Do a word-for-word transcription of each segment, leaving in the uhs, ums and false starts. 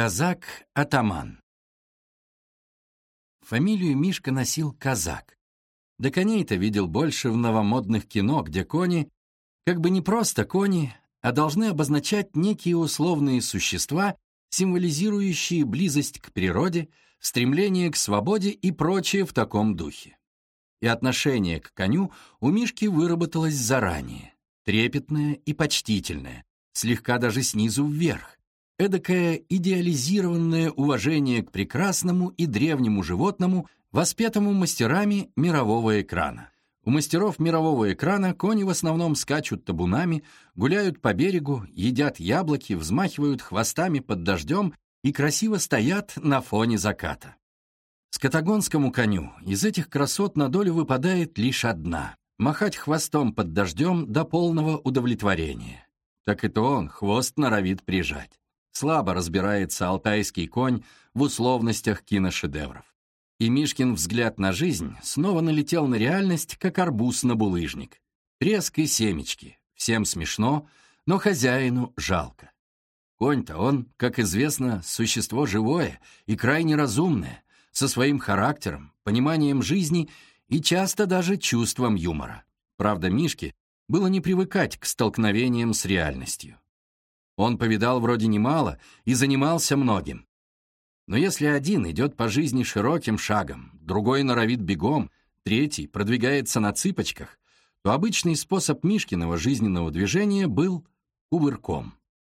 Казак-атаман. Фамилию Мишка носил Казак. Да коней-то видел больше в новомодных кино, где кони, как бы не просто кони, а должны обозначать некие условные существа, символизирующие близость к природе, стремление к свободе и прочее в таком духе. И отношение к коню у Мишки выработалось заранее, трепетное и почтительное, слегка даже снизу вверх, эдакое идеализированное уважение к прекрасному и древнему животному, воспетому мастерами мирового экрана. У мастеров мирового экрана кони в основном скачут табунами, гуляют по берегу, едят яблоки, взмахивают хвостами под дождем и красиво стоят на фоне заката. Скотагонскому коню из этих красот на долю выпадает лишь одна — махать хвостом под дождем до полного удовлетворения. Так и то он хвост норовит прижать. Слабо разбирается алтайский конь в условностях киношедевров. И Мишкин взгляд на жизнь снова налетел на реальность, как арбуз на булыжник. Треск и семечки. Всем смешно, но хозяину жалко. Конь-то он, как известно, существо живое и крайне разумное, со своим характером, пониманием жизни и часто даже чувством юмора. Правда, Мишке было не привыкать к столкновениям с реальностью. Он повидал вроде немало и занимался многим. Но если один идет по жизни широким шагом, другой норовит бегом, третий продвигается на цыпочках, то обычный способ Мишкиного жизненного движения был кувырком.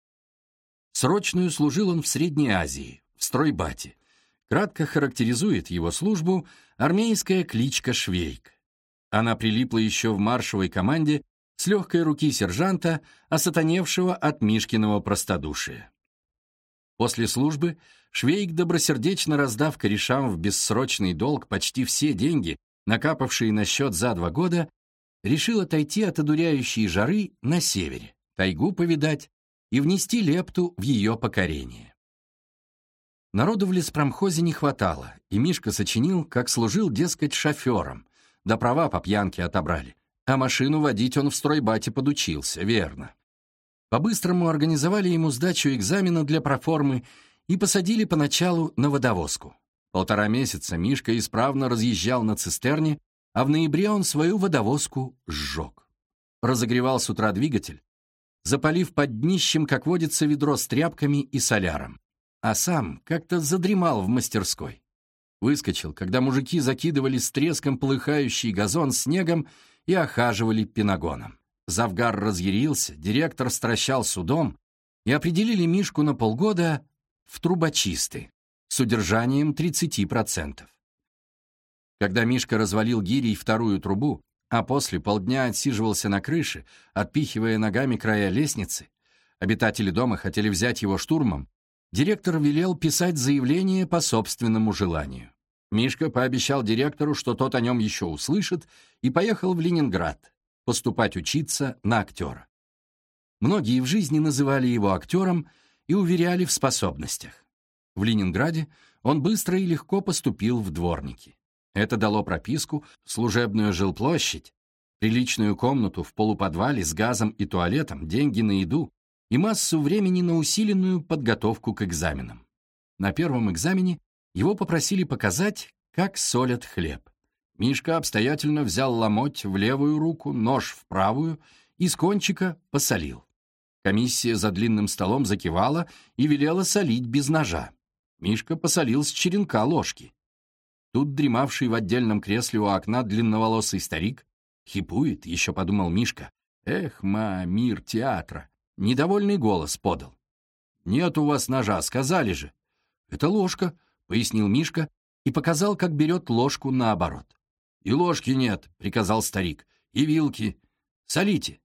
Срочную служил он в Средней Азии, в стройбате. Кратко характеризует его службу армейская кличка Швейк. Она прилипла еще в маршевой команде с легкой руки сержанта, осатаневшего от Мишкиного простодушия. После службы Швейк, добросердечно раздав корешам в бессрочный долг почти все деньги, накапавшие на счет за два года, решил отойти от одуряющей жары на севере, тайгу повидать и внести лепту в ее покорение. Народу в леспромхозе не хватало, и Мишка сочинил, как служил, дескать, шофером, да права по пьянке отобрали. А машину водить он в стройбате подучился, верно. По-быстрому организовали ему сдачу экзамена для проформы и посадили поначалу на водовозку. Полтора месяца Мишка исправно разъезжал на цистерне, а в ноябре он свою водовозку сжег. Разогревал с утра двигатель, запалив под днищем, как водится, ведро с тряпками и соляром. А сам как-то задремал в мастерской. Выскочил, когда мужики закидывали с треском полыхающий газон снегом и охаживали пинагоном. Завгар разъярился, директор стращал судом, и определили Мишку на полгода в трубочисты с удержанием тридцати процентов. Когда Мишка развалил гирей вторую трубу, а после полдня отсиживался на крыше, отпихивая ногами края лестницы, обитатели дома хотели взять его штурмом, директор велел писать заявление по собственному желанию. Мишка пообещал директору, что тот о нем еще услышит, и поехал в Ленинград поступать учиться на актера. Многие в жизни называли его актером и уверяли в способностях. В Ленинграде он быстро и легко поступил в дворники. Это дало прописку, служебную жилплощадь, приличную комнату в полуподвале с газом и туалетом, деньги на еду и массу времени на усиленную подготовку к экзаменам. На первом экзамене его попросили показать, как солят хлеб. Мишка обстоятельно взял ломоть в левую руку, нож в правую и с кончика посолил. Комиссия за длинным столом закивала и велела солить без ножа. Мишка посолил с черенка ложки. Тут дремавший в отдельном кресле у окна длинноволосый старик хипует, еще подумал Мишка. Эх, ма, мир театра. Недовольный голос подал. «Нет у вас ножа, сказали же». «Это ложка», — пояснил Мишка и показал, как берет ложку наоборот. «И ложки нет», — приказал старик, — «и вилки. Солите».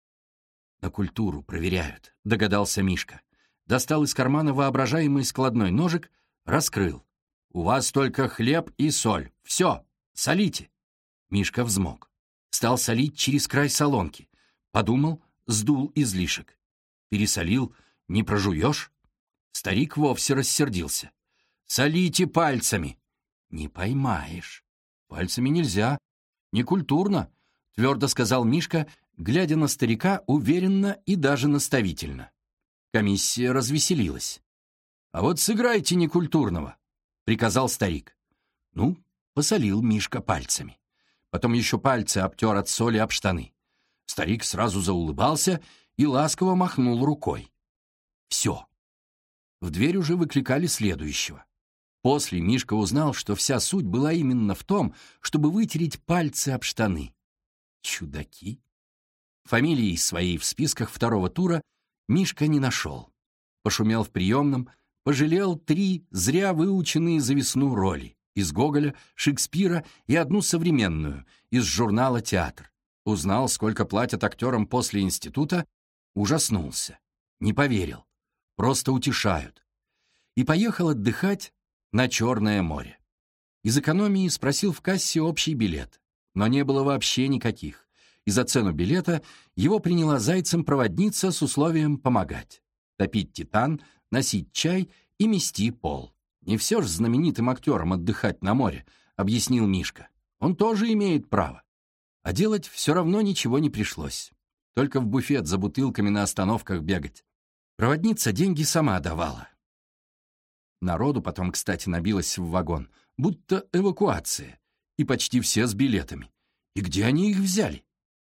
«На культуру проверяют», — догадался Мишка. Достал из кармана воображаемый складной ножик, раскрыл. «У вас только хлеб и соль. Все, солите». Мишка взмок. Стал солить через край солонки. Подумал, сдул излишек. Пересолил, не прожуешь? Старик вовсе рассердился. «Солите пальцами». «Не поймаешь». «Пальцами нельзя. Некультурно», — твердо сказал Мишка, глядя на старика уверенно и даже наставительно. Комиссия развеселилась. «А вот сыграйте некультурного», — приказал старик. Ну, посолил Мишка пальцами. Потом еще пальцы обтер от соли об штаны. Старик сразу заулыбался и ласково махнул рукой. Все. В дверь уже выкликали следующего. После Мишка узнал, что вся суть была именно в том, чтобы вытереть пальцы об штаны. Чудаки. Фамилии своей в списках второго тура Мишка не нашел. Пошумел в приемном, пожалел три зря выученные за весну роли из Гоголя, Шекспира и одну современную из журнала «Театр». Узнал, сколько платят актерам после института, ужаснулся. Не поверил. Просто утешают. И поехал отдыхать на Черное море. Из экономии спросил в кассе общий билет, но не было вообще никаких. И за цену билета его приняла зайцем проводница с условием помогать. Топить титан, носить чай и мести пол. Не все ж знаменитым актерам отдыхать на море, объяснил Мишка. Он тоже имеет право. А делать все равно ничего не пришлось. Только в буфет за бутылками на остановках бегать. Проводница деньги сама давала. Народу потом, кстати, набилось в вагон, будто эвакуация, и почти все с билетами. И где они их взяли?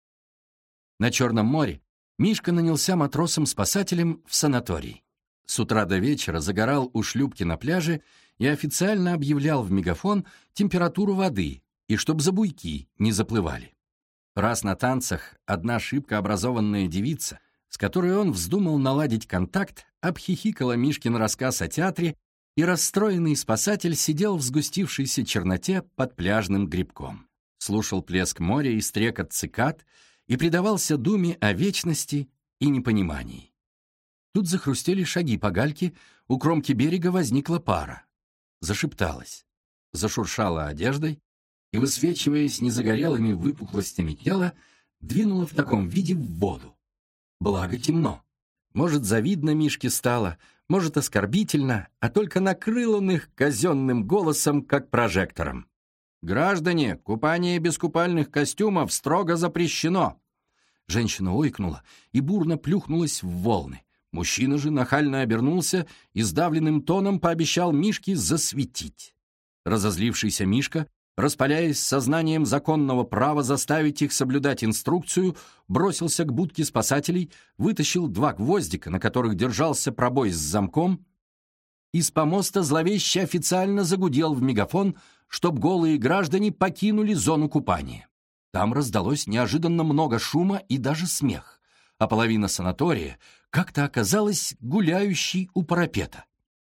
На Черном море Мишка нанялся матросом-спасателем в санаторий. С утра до вечера загорал у шлюпки на пляже и официально объявлял в мегафон температуру воды и чтоб за буйки не заплывали. Раз на танцах одна шибко образованная девица, с которой он вздумал наладить контакт, обхихикала Мишкин рассказ о театре, и расстроенный спасатель сидел в сгустившейся черноте под пляжным грибком. Слушал плеск моря и стрекот цикад и предавался думе о вечности и непонимании. Тут захрустели шаги по гальке, у кромки берега возникла пара. Зашепталась, зашуршала одеждой и, высвечиваясь незагорелыми выпуклостями тела, двинула в таком виде в воду. Благо темно. Может, завидно Мишке стало, может, оскорбительно, а только накрыл он их казенным голосом, как прожектором. «Граждане, купание без купальных костюмов строго запрещено!» Женщина ойкнула и бурно плюхнулась в волны. Мужчина же нахально обернулся и сдавленным тоном пообещал Мишке засветить. Разозлившийся Мишка, распаляясь сознанием законного права заставить их соблюдать инструкцию, бросился к будке спасателей, вытащил два гвоздика, на которых держался пробой с замком, и с помоста зловеще официально загудел в мегафон, чтоб голые граждане покинули зону купания. Там раздалось неожиданно много шума и даже смех, а половина санатория как-то оказалась гуляющей у парапета.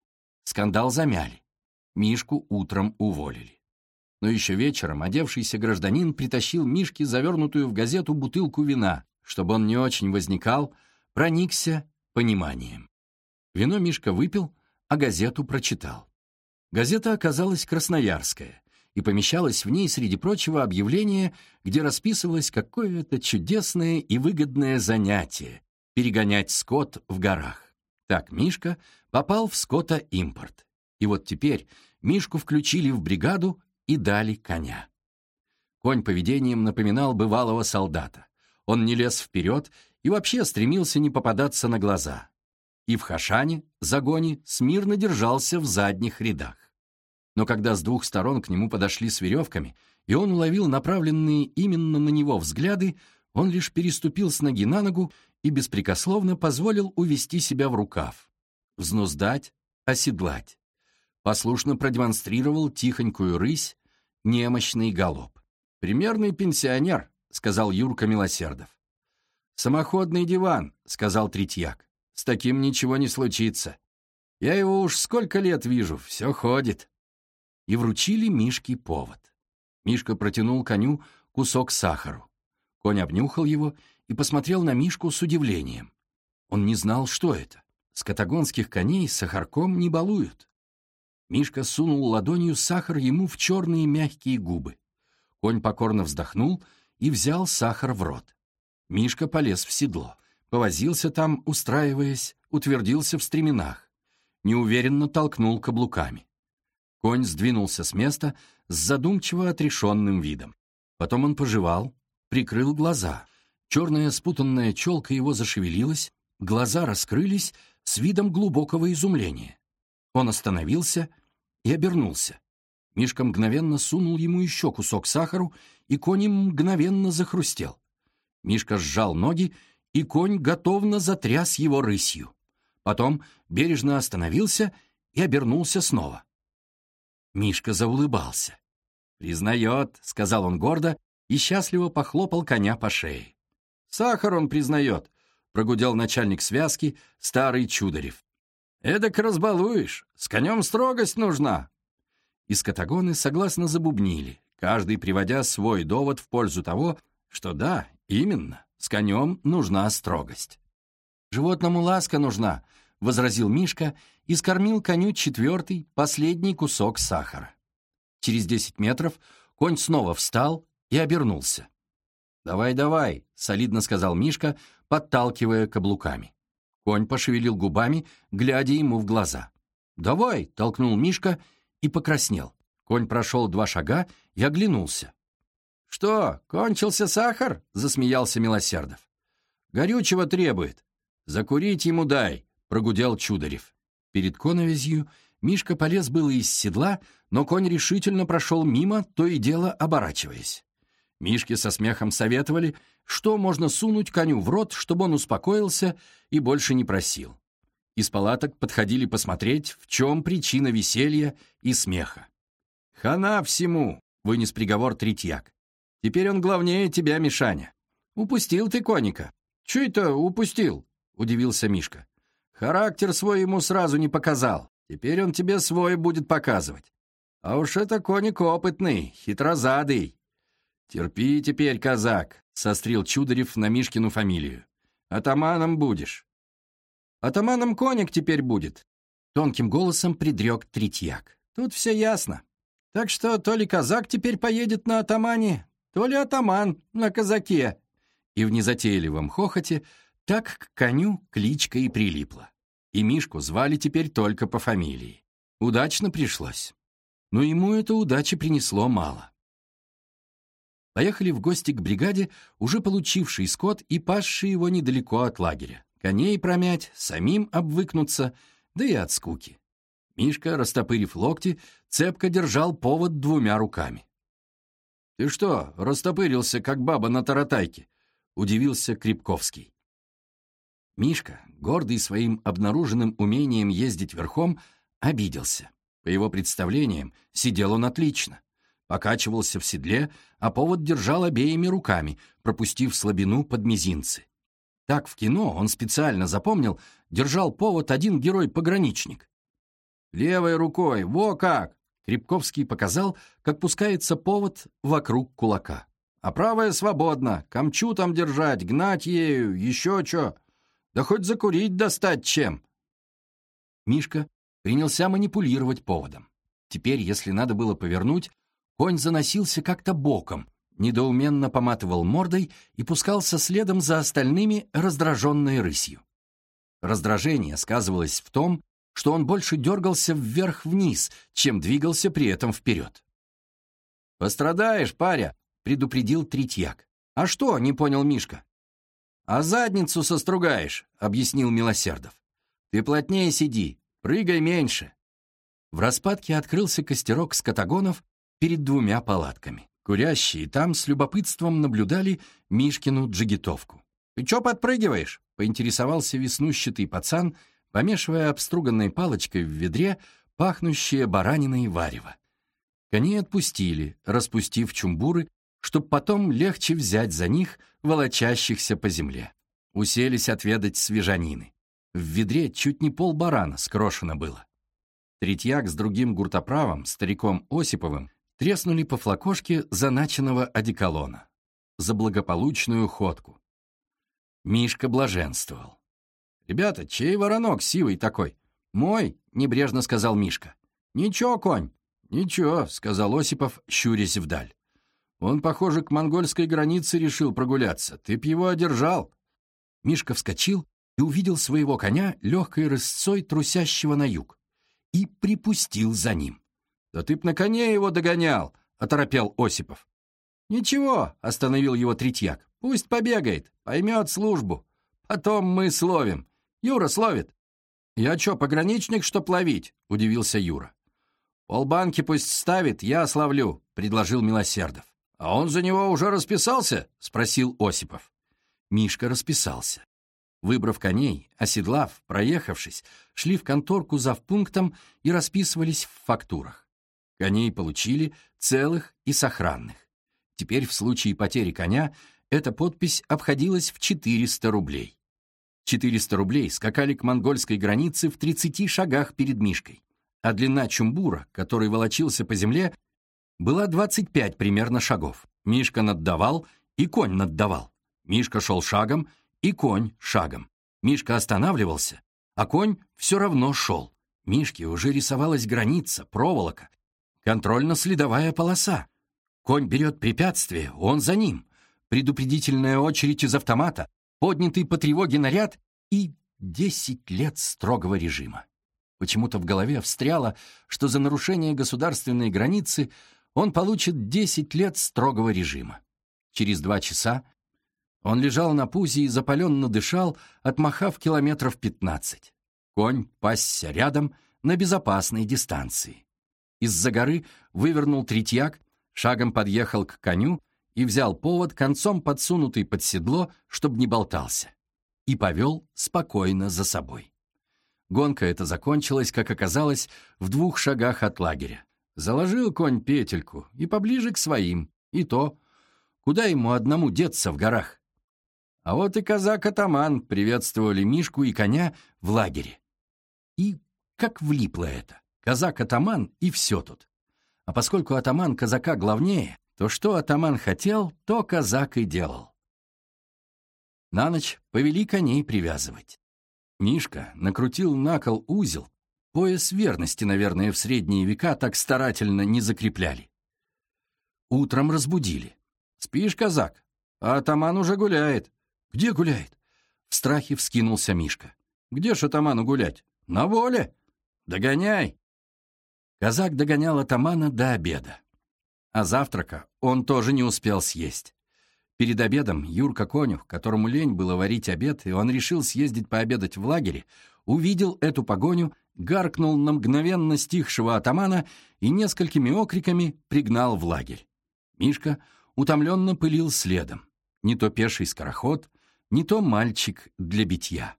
Скандал замяли. Мишку утром уволили. Но еще вечером одевшийся гражданин притащил Мишке завернутую в газету бутылку вина, чтобы он не очень возникал, проникся пониманием. Вино Мишка выпил, а газету прочитал. Газета оказалась красноярская, и помещалось в ней, среди прочего, объявление, где расписывалось какое-то чудесное и выгодное занятие — перегонять скот в горах. Так Мишка попал в скотоимпорт. И вот теперь Мишку включили в бригаду и дали коня. Конь поведением напоминал бывалого солдата. Он не лез вперед и вообще стремился не попадаться на глаза. И в Хашане, загоне, смирно держался в задних рядах. Но когда с двух сторон к нему подошли с веревками, и он уловил направленные именно на него взгляды, он лишь переступил с ноги на ногу и беспрекословно позволил увести себя в рукав, взнуздать, оседлать. Послушно продемонстрировал тихонькую рысь, немощный галоп. «Примерный пенсионер», — сказал Юрка Милосердов. «Самоходный диван», — сказал Третьяк. «С таким ничего не случится. Я его уж сколько лет вижу, все ходит». И вручили Мишке повод. Мишка протянул коню кусок сахару. Конь обнюхал его и посмотрел на Мишку с удивлением. Он не знал, что это. Скотагонских коней сахарком не балуют. Мишка сунул ладонью сахар ему в черные мягкие губы. Конь покорно вздохнул и взял сахар в рот. Мишка полез в седло. Повозился там, устраиваясь, утвердился в стременах. Неуверенно толкнул каблуками. Конь сдвинулся с места с задумчиво отрешенным видом. Потом он пожевал, прикрыл глаза. Черная спутанная челка его зашевелилась, глаза раскрылись с видом глубокого изумления. Он остановился и обернулся. Мишка мгновенно сунул ему еще кусок сахару, и конь им мгновенно захрустел. Мишка сжал ноги, и конь готовно затряс его рысью. Потом бережно остановился и обернулся снова. Мишка заулыбался. «Признает», — сказал он гордо и счастливо похлопал коня по шее. «Сахар он признает», — прогудел начальник связки, старый Чударев. «Эдак разбалуешь, с конем строгость нужна». И скотагоны согласно забубнили, каждый приводя свой довод в пользу того, что да, именно, с конем нужна строгость. «Животному ласка нужна», — возразил Мишка и скормил коню четвертый, последний кусок сахара. Через десять метров конь снова встал и обернулся. «Давай, давай», — солидно сказал Мишка, подталкивая каблуками. Конь пошевелил губами, глядя ему в глаза. «Давай», — толкнул Мишка и покраснел. Конь прошел два шага и оглянулся. «Что, кончился сахар?» — засмеялся Милосердов. «Горючего требует. Закурить ему дай», — прогудел Чударев. Перед коновязью Мишка полез было из седла, но конь решительно прошел мимо, то и дело оборачиваясь. Мишке со смехом советовали, что можно сунуть коню в рот, чтобы он успокоился и больше не просил. Из палаток подходили посмотреть, в чем причина веселья и смеха. «Хана всему!» — вынес приговор Третьяк. «Теперь он главнее тебя, Мишаня. Упустил ты коника». «Чё это упустил?» — удивился Мишка. «Характер свой ему сразу не показал. Теперь он тебе свой будет показывать. А уж это коник опытный, хитрозадый». «Терпи теперь, казак», — сострил Чударев на Мишкину фамилию. «Атаманом будешь». «Атаманом коник теперь будет», — тонким голосом предрек Третьяк. «Тут все ясно. Так что то ли казак теперь поедет на атамане, то ли атаман на казаке». И в незатейливом хохоте так к коню кличка и прилипла. И Мишку звали теперь только по фамилии. Удачно пришлось. Но ему эта удача принесло мало. Поехали в гости к бригаде, уже получивший скот и пасший его недалеко от лагеря. Коней промять, самим обвыкнуться, да и от скуки. Мишка, растопырив локти, цепко держал повод двумя руками. «Ты что, растопырился, как баба на таратайке?» — удивился Крепковский. Мишка, гордый своим обнаруженным умением ездить верхом, обиделся. По его представлениям, сидел он отлично. Покачивался в седле, а повод держал обеими руками, пропустив слабину под мизинцы. Так в кино, он специально запомнил, держал повод один герой-пограничник. «Левой рукой, во как!» Крепковский показал, как пускается повод вокруг кулака. «А правая свободна, камчу там держать, гнать ею, еще чё. Да хоть закурить достать чем!» Мишка принялся манипулировать поводом. Теперь, если надо было повернуть, конь заносился как-то боком, недоуменно поматывал мордой и пускался следом за остальными раздраженной рысью. Раздражение сказывалось в том, что он больше дергался вверх-вниз, чем двигался при этом вперед. «Пострадаешь, паря!» — предупредил Третьяк. «А что?» — не понял Мишка. «А задницу состругаешь», — объяснил Милосердов. «Ты плотнее сиди, прыгай меньше». В распадке открылся костерок скотагонов перед двумя палатками. Курящие там с любопытством наблюдали Мишкину джигитовку. «Ты чё подпрыгиваешь?» — поинтересовался веснущатый пацан, помешивая обструганной палочкой в ведре пахнущее бараниной варево. Коней отпустили, распустив чумбуры, чтоб потом легче взять за них волочащихся по земле. Уселись отведать свежанины. В ведре чуть не полбарана скрошено было. Третьяк с другим гуртоправом, стариком Осиповым, треснули по флакошке заначенного одеколона. За благополучную ходку. Мишка блаженствовал. «Ребята, чей воронок сивый такой?» «Мой», — небрежно сказал Мишка. «Ничего, конь». «Ничего», — сказал Осипов, щурясь вдаль. «Он, похоже, к монгольской границе решил прогуляться. Ты б его одержал». Мишка вскочил и увидел своего коня легкой рысцой, трусящего на юг, и припустил за ним. «Да ты б на коне его догонял», — оторопел Осипов. «Ничего», — остановил его Третьяк. «Пусть побегает, поймет службу. Потом мы словим. Юра словит». «Я чё, пограничник, чтоб ловить?» — удивился Юра. «Полбанки пусть ставит, я словлю», — предложил Милосердов. «А он за него уже расписался?» — спросил Осипов. Мишка расписался. Выбрав коней, оседлав, проехавшись, шли в конторку завпунктом и расписывались в фактурах. Коней получили целых и сохранных. Теперь в случае потери коня эта подпись обходилась в четыреста рублей. четыреста рублей скакали к монгольской границе в тридцати шагах перед Мишкой, а длина чумбура, который волочился по земле, была двадцать пять примерно шагов. Мишка наддавал, и конь наддавал. Мишка шел шагом, и конь шагом. Мишка останавливался, а конь все равно шел. Мишке уже рисовалась граница, проволока, контрольно-следовая полоса. Конь берет препятствие, он за ним. Предупредительная очередь из автомата, поднятый по тревоге наряд и десять лет строгого режима. Почему-то в голове встряло, что за нарушение государственной границы он получит десять лет строгого режима. Через два часа он лежал на пузе и запаленно дышал, отмахав километров пятнадцать. Конь пасся рядом на безопасной дистанции. Из-за горы вывернул третьяк, шагом подъехал к коню и взял повод, концом подсунутый под седло, чтобы не болтался, и повел спокойно за собой. Гонка эта закончилась, как оказалось, в двух шагах от лагеря. Заложил конь петельку и поближе к своим, и то, куда ему одному деться в горах. А вот и казак-атаман приветствовали Мишку и коня в лагере. И как влипло это. Казак-атаман и все тут. А поскольку атаман казака главнее, то что атаман хотел, то казак и делал. На ночь повели коней привязывать. Мишка накрутил на кол узел, пояс верности, наверное, в средние века так старательно не закрепляли. Утром разбудили. «Спишь, казак? А атаман уже гуляет». «Где гуляет?» В страхе вскинулся Мишка. «Где ж атаману гулять? На воле? Догоняй!» Казак догонял атамана до обеда. А завтрака он тоже не успел съесть. Перед обедом Юрка Конюх, которому лень было варить обед, и он решил съездить пообедать в лагере, увидел эту погоню, гаркнул на мгновенно стихшего атамана и несколькими окриками пригнал в лагерь. Мишка утомленно пылил следом. Не то пеший скороход, не то мальчик для битья.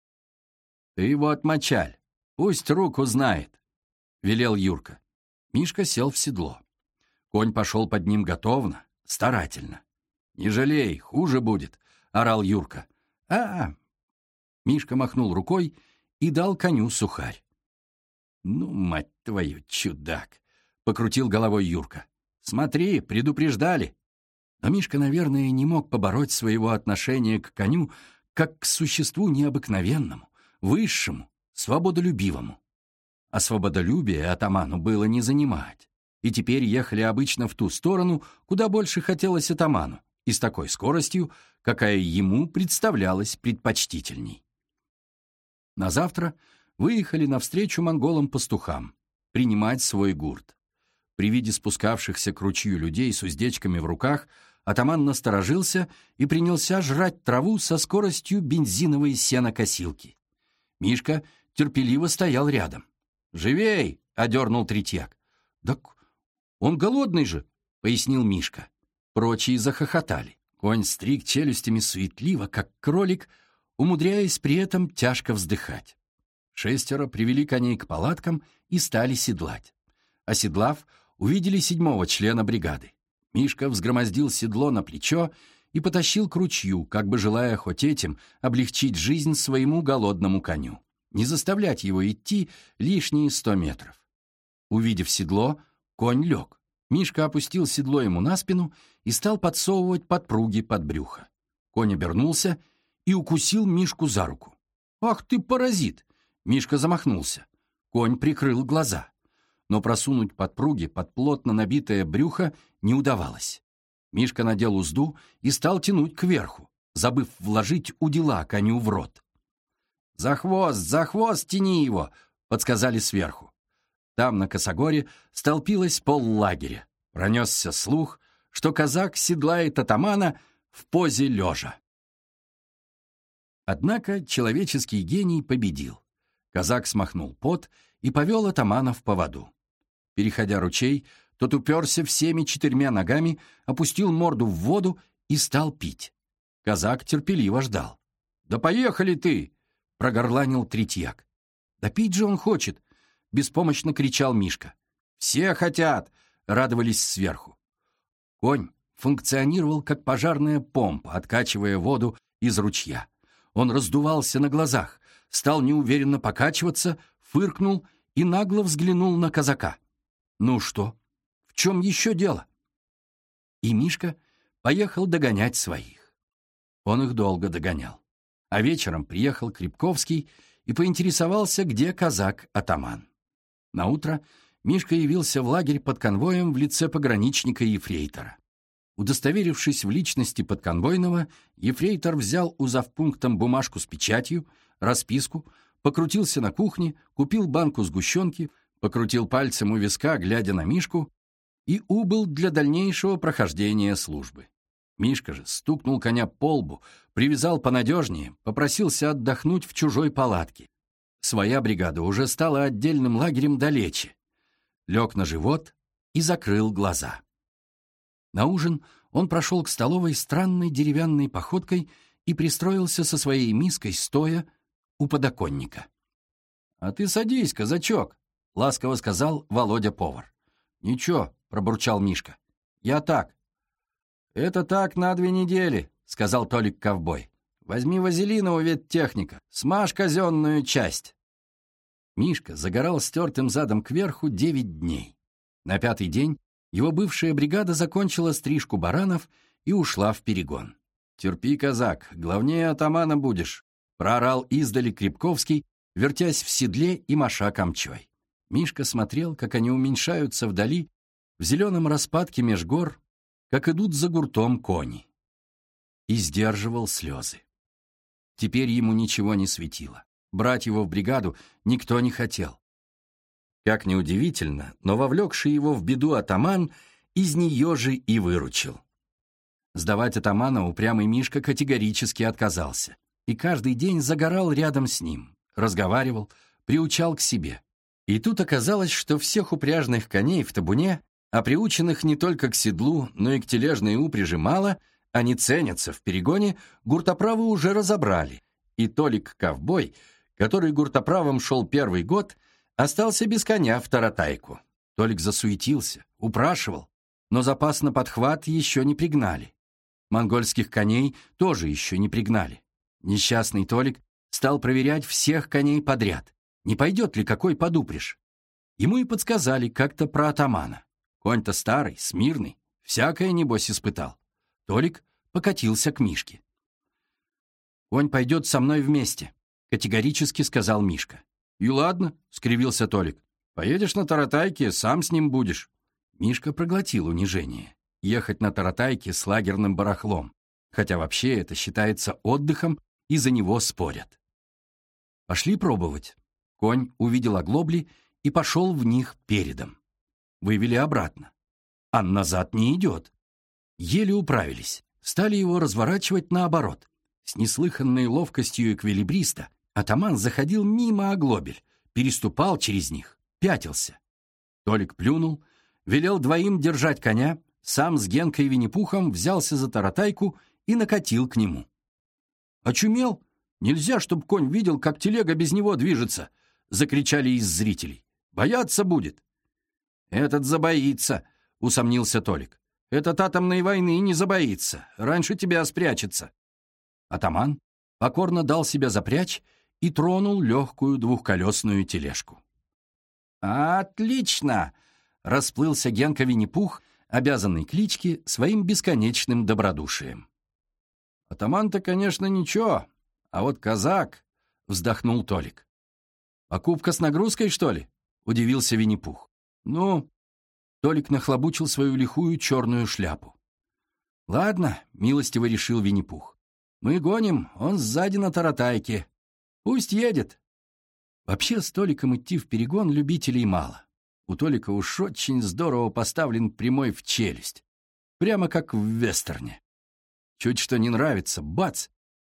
«Ты его отмочаль, пусть руку знает», — велел Юрка. Мишка сел в седло. Конь пошел под ним готовно, старательно. «Не жалей, хуже будет», — орал Юрка. «А-а!» Мишка махнул рукой и дал коню сухарь. «Ну, мать твою, чудак!» — покрутил головой Юрка. «Смотри, предупреждали!» Но Мишка, наверное, не мог побороть своего отношения к коню как к существу необыкновенному, высшему, свободолюбивому. А свободолюбие атаману было не занимать. И теперь ехали обычно в ту сторону, куда больше хотелось атаману, и с такой скоростью, какая ему представлялась предпочтительней. На завтра выехали навстречу монголам-пастухам принимать свой гурт. При виде спускавшихся к ручью людей с уздечками в руках атаман насторожился и принялся жрать траву со скоростью бензиновой сенокосилки. Мишка терпеливо стоял рядом. «Живей!» — одернул третьяк. «Так он голодный же!» — пояснил Мишка. Прочие захохотали. Конь стриг челюстями суетливо, как кролик, умудряясь при этом тяжко вздыхать. Шестеро привели коней к палаткам и стали седлать. Оседлав, увидели седьмого члена бригады. Мишка взгромоздил седло на плечо и потащил к ручью, как бы желая хоть этим облегчить жизнь своему голодному коню, не заставлять его идти лишние сто метров. Увидев седло, конь лег. Мишка опустил седло ему на спину и стал подсовывать подпруги под брюхо. Конь обернулся и укусил Мишку за руку. «Ах ты, паразит!» Мишка замахнулся. Конь прикрыл глаза. Но просунуть подпруги под плотно набитое брюхо не удавалось. Мишка надел узду и стал тянуть кверху, забыв вложить удила коню в рот. «За хвост, за хвост тяни его!» — подсказали сверху. Там, на косогоре, столпилось поллагеря. Пронесся слух, что казак седлает атамана в позе лежа. Однако человеческий гений победил. Казак смахнул пот и повел атамана в поводу. Переходя ручей, тот уперся всеми четырьмя ногами, опустил морду в воду и стал пить. Казак терпеливо ждал. «Да поехали ты!» — прогорланил Третьяк. «Да пить же он хочет!» — беспомощно кричал Мишка. «Все хотят!» — радовались сверху. Конь функционировал как пожарная помпа, откачивая воду из ручья. Он раздувался на глазах, стал неуверенно покачиваться, фыркнул и нагло взглянул на казака. «Ну что? В чем еще дело?» И Мишка поехал догонять своих. Он их долго догонял. А вечером приехал Крепковский и поинтересовался, где казак-атаман. Наутро Мишка явился в лагерь под конвоем в лице пограничника-ефрейтора. Удостоверившись в личности подконвойного, ефрейтор взял у завпунктом бумажку с печатью, расписку, покрутился на кухне, купил банку сгущенки, покрутил пальцем у виска, глядя на Мишку, и убыл для дальнейшего прохождения службы. Мишка же стукнул коня по лбу, привязал понадежнее, попросился отдохнуть в чужой палатке. Своя бригада уже стала отдельным лагерем далече. Лег на живот и закрыл глаза. На ужин он прошел к столовой странной деревянной походкой и пристроился со своей миской, стоя у подоконника. «А ты садись, казачок», — ласково сказал Володя-повар. «Ничего», — пробурчал Мишка, — «я так». «Это так на две недели», — сказал Толик-ковбой. «Возьми вазелинового веттехника, смажь казенную часть». Мишка загорал стертым задом кверху девять дней. На пятый день его бывшая бригада закончила стрижку баранов и ушла в перегон. «Терпи, казак, главнее атамана будешь», — проорал издали Крепковский, вертясь в седле и маша камчой. Мишка смотрел, как они уменьшаются вдали, в зеленом распадке меж гор, как идут за гуртом кони. И сдерживал слезы. Теперь ему ничего не светило. Брать его в бригаду никто не хотел. Как ни удивительно, но вовлекший его в беду атаман из нее же и выручил. Сдавать атамана упрямый Мишка категорически отказался. И каждый день загорал рядом с ним, разговаривал, приучал к себе. И тут оказалось, что всех упряжных коней в табуне, а приученных не только к седлу, но и к тележной упряжи мало, они ценятся в перегоне, гуртоправы уже разобрали. И Толик-ковбой, который гуртоправом шел первый год, остался без коня в таратайку. Толик засуетился, упрашивал, но запас на подхват еще не пригнали. Монгольских коней тоже еще не пригнали. Несчастный Толик стал проверять всех коней подряд, не пойдет ли какой под упряжь. Ему и подсказали как-то про атамана. Конь-то старый, смирный, всякое, небось, испытал. Толик покатился к Мишке. «Конь пойдет со мной вместе», — категорически сказал Мишка. «И ладно», — скривился Толик. «Поедешь на таратайке, сам с ним будешь». Мишка проглотил унижение. Ехать на таратайке с лагерным барахлом, хотя вообще это считается отдыхом, и за него спорят. Пошли пробовать. Конь увидел оглобли и пошел в них передом. Вывели обратно. А назад не идет. Еле управились. Стали его разворачивать наоборот. С неслыханной ловкостью эквилибриста атаман заходил мимо оглобель, переступал через них, пятился. Толик плюнул, велел двоим держать коня, сам с Генкой и Винни-Пухом взялся за таратайку и накатил к нему. «Очумел? Нельзя, чтоб конь видел, как телега без него движется!» — закричали из зрителей. «Бояться будет!» «Этот забоится!» — усомнился Толик. «Этот атомной войны не забоится. Раньше тебя спрячется!» Атаман покорно дал себя запрячь и тронул легкую двухколесную тележку. «Отлично!» — расплылся Генка Винни-Пух, обязанный кличке своим бесконечным добродушием. «Атаман-то, конечно, ничего, а вот казак!» — вздохнул Толик. «Покупка с нагрузкой, что ли?» — удивился Винни-Пух. «Ну...» — Толик нахлобучил свою лихую черную шляпу. «Ладно», — милостиво решил Винни-Пух. «Мы гоним, он сзади на таратайке. Пусть едет». Вообще с Толиком идти в перегон любителей мало. У Толика уж очень здорово поставлен прямой в челюсть. Прямо как в вестерне. Чуть что не нравится, бац,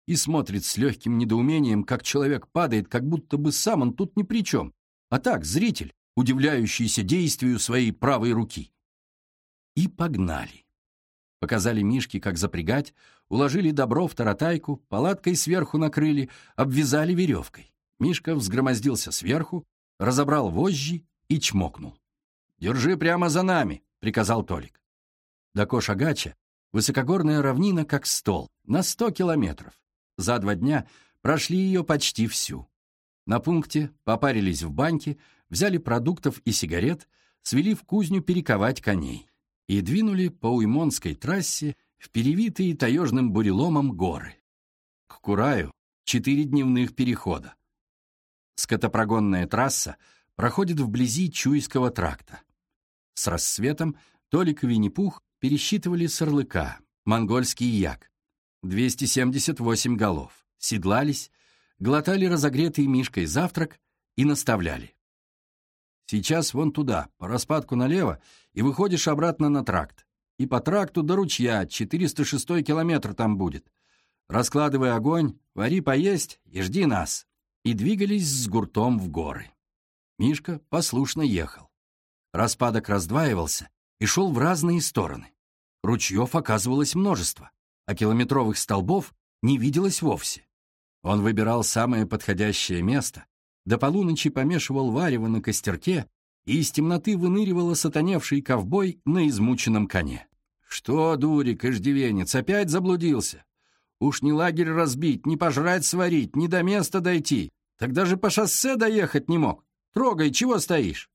и смотрит с легким недоумением, как человек падает, как будто бы сам он тут ни при чем, а так зритель, удивляющийся действию своей правой руки. И погнали. Показали Мишке, как запрягать, уложили добро в таратайку, палаткой сверху накрыли, обвязали веревкой. Мишка взгромоздился сверху, разобрал вожжи и чмокнул. «Держи прямо за нами», — приказал Толик. До Кош-Агача высокогорная равнина как стол, на сто километров. За два дня прошли ее почти всю. На пункте попарились в баньке, взяли продуктов и сигарет, свели в кузню перековать коней и двинули по Уймонской трассе в перевитые таежным буреломом горы. К Кураю четыре дневных перехода. Скотопрогонная трасса проходит вблизи Чуйского тракта. С рассветом Толик и Винни-Пух пересчитывали с орлыка, монгольский як, двести семьдесят восемь голов, седлались, глотали разогретый Мишкой завтрак и наставляли. Сейчас вон туда, по распадку налево, и выходишь обратно на тракт. И по тракту до ручья, четыреста шестой километр там будет. Раскладывай огонь, вари поесть и жди нас. И двигались с гуртом в горы. Мишка послушно ехал. Распадок раздваивался и шел в разные стороны. Ручьев оказывалось множество, а километровых столбов не виделось вовсе. Он выбирал самое подходящее место, до полуночи помешивал варево на костерке, и из темноты выныривал осатаневший ковбой на измученном коне. «Что, дурик, иждивенец, опять заблудился? Уж не лагерь разбить, не пожрать сварить, не до места дойти. Тогда же по шоссе доехать не мог. Трогай, чего стоишь?»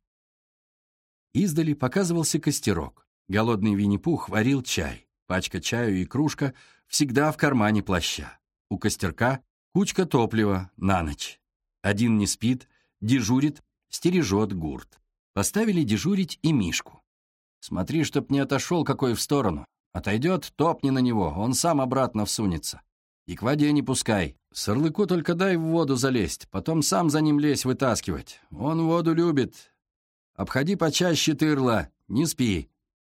Издали показывался костерок. Голодный Винни-Пух варил чай. Пачка чаю и кружка всегда в кармане плаща. У костерка кучка топлива на ночь. Один не спит, дежурит, стережет гурт. Поставили дежурить и Мишку. Смотри, чтоб не отошел какой в сторону. Отойдет, топни на него, он сам обратно всунется. И к воде не пускай. Сорлыку только дай в воду залезть, потом сам за ним лезь вытаскивать. Он воду любит. Обходи почаще тырла, не спи.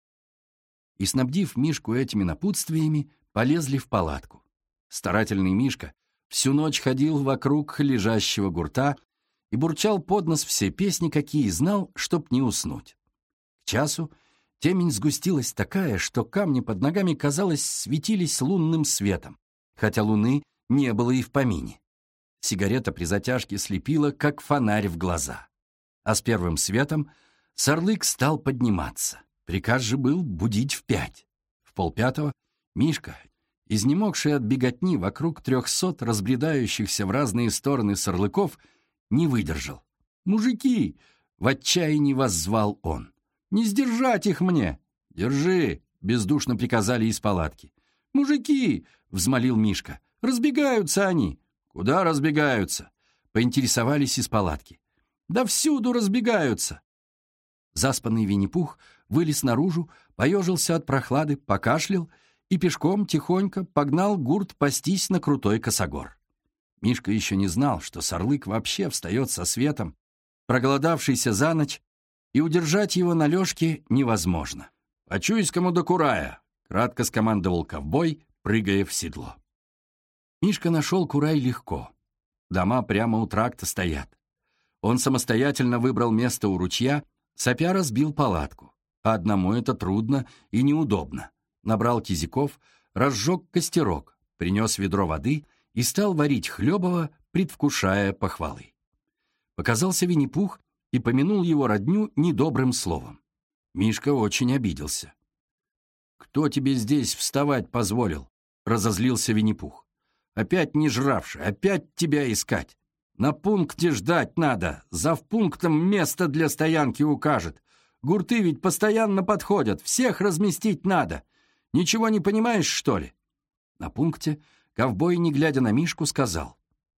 И, снабдив Мишку этими напутствиями, полезли в палатку. Старательный Мишка всю ночь ходил вокруг лежащего гурта и бурчал под нос все песни, какие знал, чтоб не уснуть. К часу темень сгустилась такая, что камни под ногами, казалось, светились лунным светом, хотя луны не было и в помине. Сигарета при затяжке слепила, как фонарь в глаза. А с первым светом Сорлык стал подниматься. Приказ же был будить в пять. В полпятого Мишка, изнемогший от беготни вокруг трехсот разбредающихся в разные стороны сорлыков, не выдержал. «Мужики!» — в отчаянии воззвал он. «Не сдержать их мне!» «Держи!» — бездушно приказали из палатки. «Мужики!» — взмолил Мишка. «Разбегаются они!» «Куда разбегаются?» — поинтересовались из палатки. «Да всюду разбегаются!» Заспанный Винни-Пух вылез наружу, поежился от прохлады, покашлял и пешком тихонько погнал гурт пастись на крутой косогор. Мишка еще не знал, что сорлык вообще встает со светом, проголодавшийся за ночь, и удержать его на лёжке невозможно. «По Чуйскому до Курая!» — кратко скомандовал ковбой, прыгая в седло. Мишка нашел Курай легко. Дома прямо у тракта стоят. Он самостоятельно выбрал место у ручья, сопя разбил палатку. А одному это трудно и неудобно. Набрал кизиков, разжег костерок, принес ведро воды и стал варить хлебово, предвкушая похвалы. Показался Винни-Пух и помянул его родню недобрым словом. Мишка очень обиделся. «Кто тебе здесь вставать позволил?» — разозлился Винни-Пух. «Опять не жравший, опять тебя искать. На пункте ждать надо, завпунктом место для стоянки укажет. Гурты ведь постоянно подходят, всех разместить надо. Ничего не понимаешь, что ли?» На пункте ковбой, не глядя на Мишку, сказал.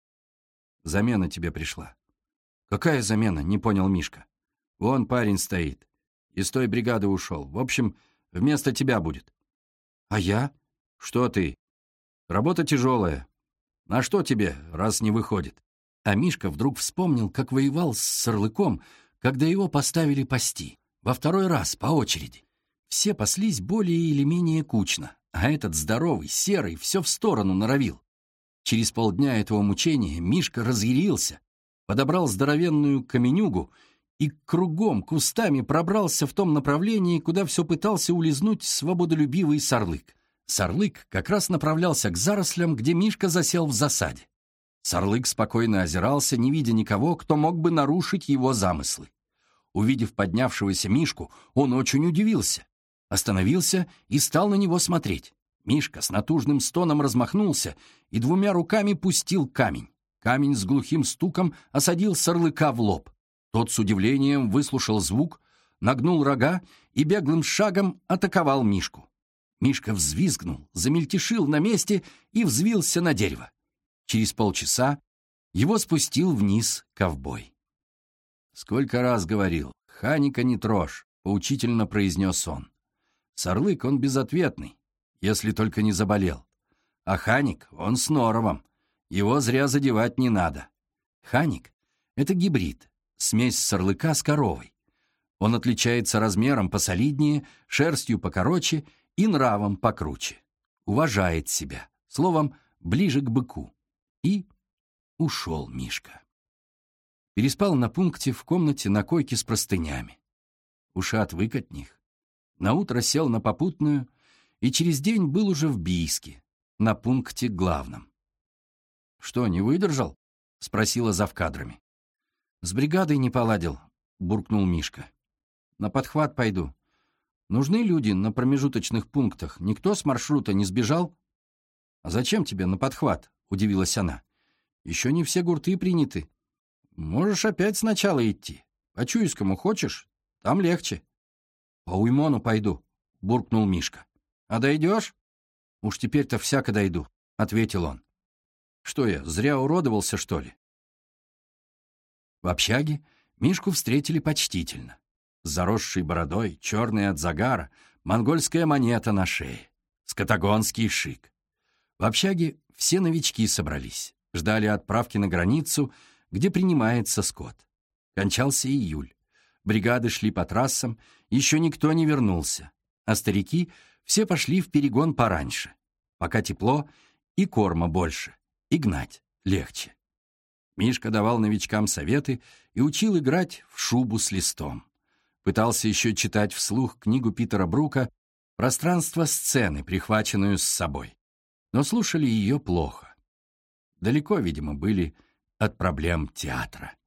«Замена тебе пришла». «Какая замена?» — не понял Мишка. «Вон парень стоит. Из той бригады ушел. В общем, вместо тебя будет». «А я?» «Что ты? Работа тяжелая. На что тебе, раз не выходит?» А Мишка вдруг вспомнил, как воевал с Сорлыком, когда его поставили пасти. Во второй раз, по очереди. Все паслись более или менее кучно, а этот здоровый, серый, все в сторону норовил. Через полдня этого мучения Мишка разъярился, подобрал здоровенную каменюгу и кругом кустами пробрался в том направлении, куда все пытался улизнуть свободолюбивый Сарлык. Сарлык как раз направлялся к зарослям, где Мишка засел в засаде. Сарлык спокойно озирался, не видя никого, кто мог бы нарушить его замыслы. Увидев поднявшегося Мишку, он очень удивился, остановился и стал на него смотреть. Мишка с натужным стоном размахнулся и двумя руками пустил камень. Камень с глухим стуком осадил Сарлыка в лоб. Тот с удивлением выслушал звук, нагнул рога и беглым шагом атаковал Мишку. Мишка взвизгнул, замельтешил на месте и взвился на дерево. Через полчаса его спустил вниз ковбой. «Сколько раз говорил, Ханика не трожь», — поучительно произнес он. «Сарлык, он безответный, если только не заболел. А Ханик, он с норовом, его зря задевать не надо. Ханик — это гибрид, смесь сарлыка с коровой. Он отличается размером посолиднее, шерстью покороче и нравом покруче. Уважает себя, словом, ближе к быку». И ушел Мишка. Переспал на пункте в комнате на койке с простынями. Уши отвык от них. Наутро сел на попутную и через день был уже в Бийске, на пункте главном. «Что, не выдержал?» — спросила завкадрами. «С бригадой не поладил», — буркнул Мишка. «На подхват пойду. Нужны люди на промежуточных пунктах. Никто с маршрута не сбежал?» «А зачем тебе на подхват?» — удивилась она. «Еще не все гурты приняты. Можешь опять сначала идти. По Чуйскому хочешь? Там легче». «По Уймону пойду», — буркнул Мишка. «А дойдешь?» «Уж теперь-то всяко дойду», — ответил он. «Что я, зря уродовался, что ли?» В общаге Мишку встретили почтительно. С заросшей бородой, черной от загара, монгольская монета на шее, скотагонский шик. В общаге все новички собрались, ждали отправки на границу, где принимается скот. Кончался июль. Бригады шли по трассам, еще никто не вернулся, а старики все пошли в перегон пораньше. Пока тепло и корма больше, и гнать легче. Мишка давал новичкам советы и учил играть в шубу с листом. Пытался еще читать вслух книгу Питера Брука «Пространство сцены», прихваченную с собой. Но слушали ее плохо. Далеко, видимо, были от проблем театра.